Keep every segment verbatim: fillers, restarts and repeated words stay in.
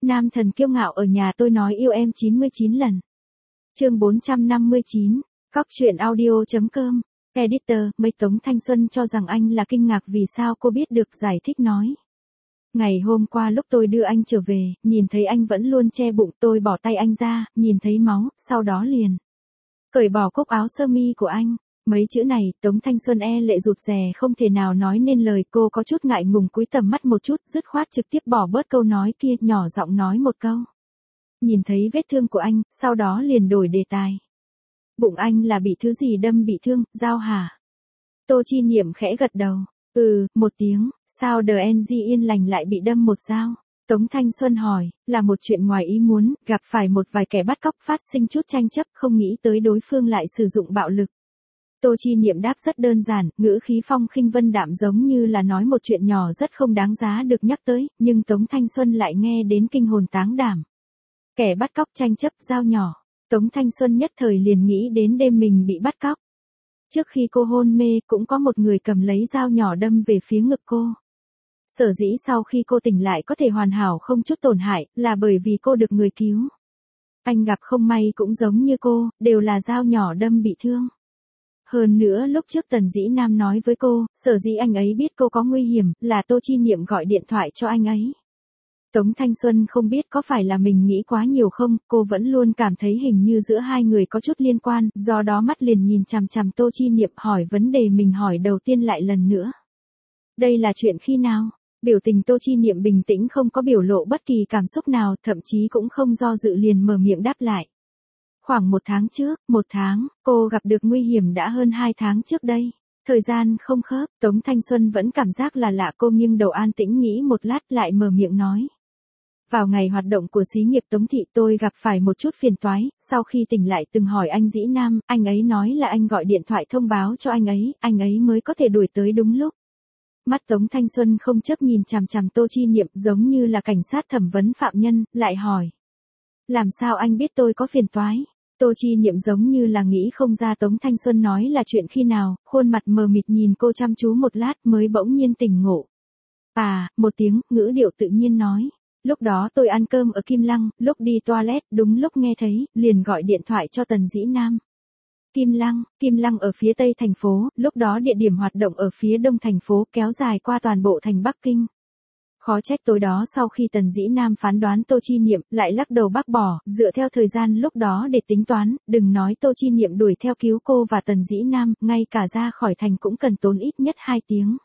Nam thần kiêu ngạo ở nhà tôi nói yêu em chín mươi chín lần. Chương bốn trăm năm mươi chín, Cóc truyện audio.com, Editor, Mây Tống Thanh Xuân cho rằng anh là kinh ngạc vì sao cô biết được, giải thích nói. Ngày hôm qua lúc tôi đưa anh trở về, nhìn thấy anh vẫn luôn che bụng, tôi bỏ tay anh ra, nhìn thấy máu, sau đó liền cởi bỏ cúc áo sơ mi của anh. Mấy chữ này, Tống Thanh Xuân e lệ rụt rè không thể nào nói nên lời, cô có chút ngại ngùng cúi tầm mắt một chút, dứt khoát trực tiếp bỏ bớt câu nói kia, nhỏ giọng nói một câu. Nhìn thấy vết thương của anh, sau đó liền đổi đề tài. Bụng anh là bị thứ gì đâm bị thương, dao hả? Tô Chi Niệm khẽ gật đầu. Ừ, một tiếng, sao đờ en gi yên lành lại bị đâm một dao? Tống Thanh Xuân hỏi, là một chuyện ngoài ý muốn, gặp phải một vài kẻ bắt cóc phát sinh chút tranh chấp, không nghĩ tới đối phương lại sử dụng bạo lực. Tô Chi Niệm đáp rất đơn giản, ngữ khí phong khinh vân đạm giống như là nói một chuyện nhỏ rất không đáng giá được nhắc tới, nhưng Tống Thanh Xuân lại nghe đến kinh hồn táng đảm. Kẻ bắt cóc tranh chấp dao nhỏ, Tống Thanh Xuân nhất thời liền nghĩ đến đêm mình bị bắt cóc. Trước khi cô hôn mê cũng có một người cầm lấy dao nhỏ đâm về phía ngực cô. Sở dĩ sau khi cô tỉnh lại có thể hoàn hảo không chút tổn hại, là bởi vì cô được người cứu. Anh gặp không may cũng giống như cô, đều là dao nhỏ đâm bị thương. Hơn nữa lúc trước Tần Dĩ Nam nói với cô, sở dĩ anh ấy biết cô có nguy hiểm, là Tô Chi Niệm gọi điện thoại cho anh ấy. Tống Thanh Xuân không biết có phải là mình nghĩ quá nhiều không, cô vẫn luôn cảm thấy hình như giữa hai người có chút liên quan, do đó mắt liền nhìn chằm chằm Tô Chi Niệm hỏi vấn đề mình hỏi đầu tiên lại lần nữa. Đây là chuyện khi nào? Biểu tình Tô Chi Niệm bình tĩnh không có biểu lộ bất kỳ cảm xúc nào, thậm chí cũng không do dự liền mở miệng đáp lại. Khoảng một tháng trước, một tháng, cô gặp được nguy hiểm đã hơn hai tháng trước đây. Thời gian không khớp, Tống Thanh Xuân vẫn cảm giác là lạ, cô nghiêng đầu an tĩnh nghĩ một lát lại mở miệng nói. Vào ngày hoạt động của xí nghiệp Tống Thị tôi gặp phải một chút phiền toái, sau khi tỉnh lại từng hỏi anh Dĩ Nam, anh ấy nói là anh gọi điện thoại thông báo cho anh ấy, anh ấy mới có thể đuổi tới đúng lúc. Mắt Tống Thanh Xuân không chấp nhìn chằm chằm Tô Chi Niệm giống như là cảnh sát thẩm vấn phạm nhân, lại hỏi. Làm sao anh biết tôi có phiền toái? Tô Chi Niệm giống như là nghĩ không ra Tống Thanh Xuân nói là chuyện khi nào, khuôn mặt mờ mịt nhìn cô chăm chú một lát mới bỗng nhiên tỉnh ngộ. À, một tiếng, ngữ điệu tự nhiên nói. Lúc đó tôi ăn cơm ở Kim Lăng, lúc đi toilet, đúng lúc nghe thấy, liền gọi điện thoại cho Tần Dĩ Nam. Kim Lăng, Kim Lăng ở phía tây thành phố, lúc đó địa điểm hoạt động ở phía đông thành phố, kéo dài qua toàn bộ thành Bắc Kinh. Khó trách tối đó sau khi Tần Dĩ Nam phán đoán Tô Chi Niệm, lại lắc đầu bác bỏ, dựa theo thời gian lúc đó để tính toán, đừng nói Tô Chi Niệm đuổi theo cứu cô và Tần Dĩ Nam, ngay cả ra khỏi thành cũng cần tốn ít nhất hai tiếng.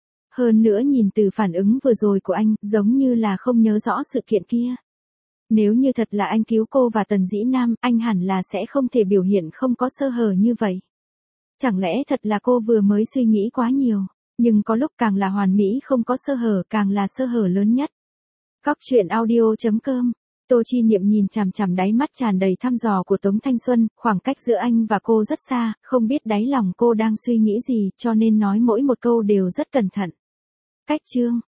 Hơn nữa nhìn từ phản ứng vừa rồi của anh, giống như là không nhớ rõ sự kiện kia. Nếu như thật là anh cứu cô và Tần Dĩ Nam, anh hẳn là sẽ không thể biểu hiện không có sơ hở như vậy. Chẳng lẽ thật là cô vừa mới suy nghĩ quá nhiều, nhưng có lúc càng là hoàn mỹ không có sơ hở càng là sơ hở lớn nhất. Cóc truyện audio.com, Tô Chi Niệm nhìn chằm chằm đáy mắt tràn đầy thăm dò của Tống Thanh Xuân, khoảng cách giữa anh và cô rất xa, không biết đáy lòng cô đang suy nghĩ gì cho nên nói mỗi một câu đều rất cẩn thận. Cách chương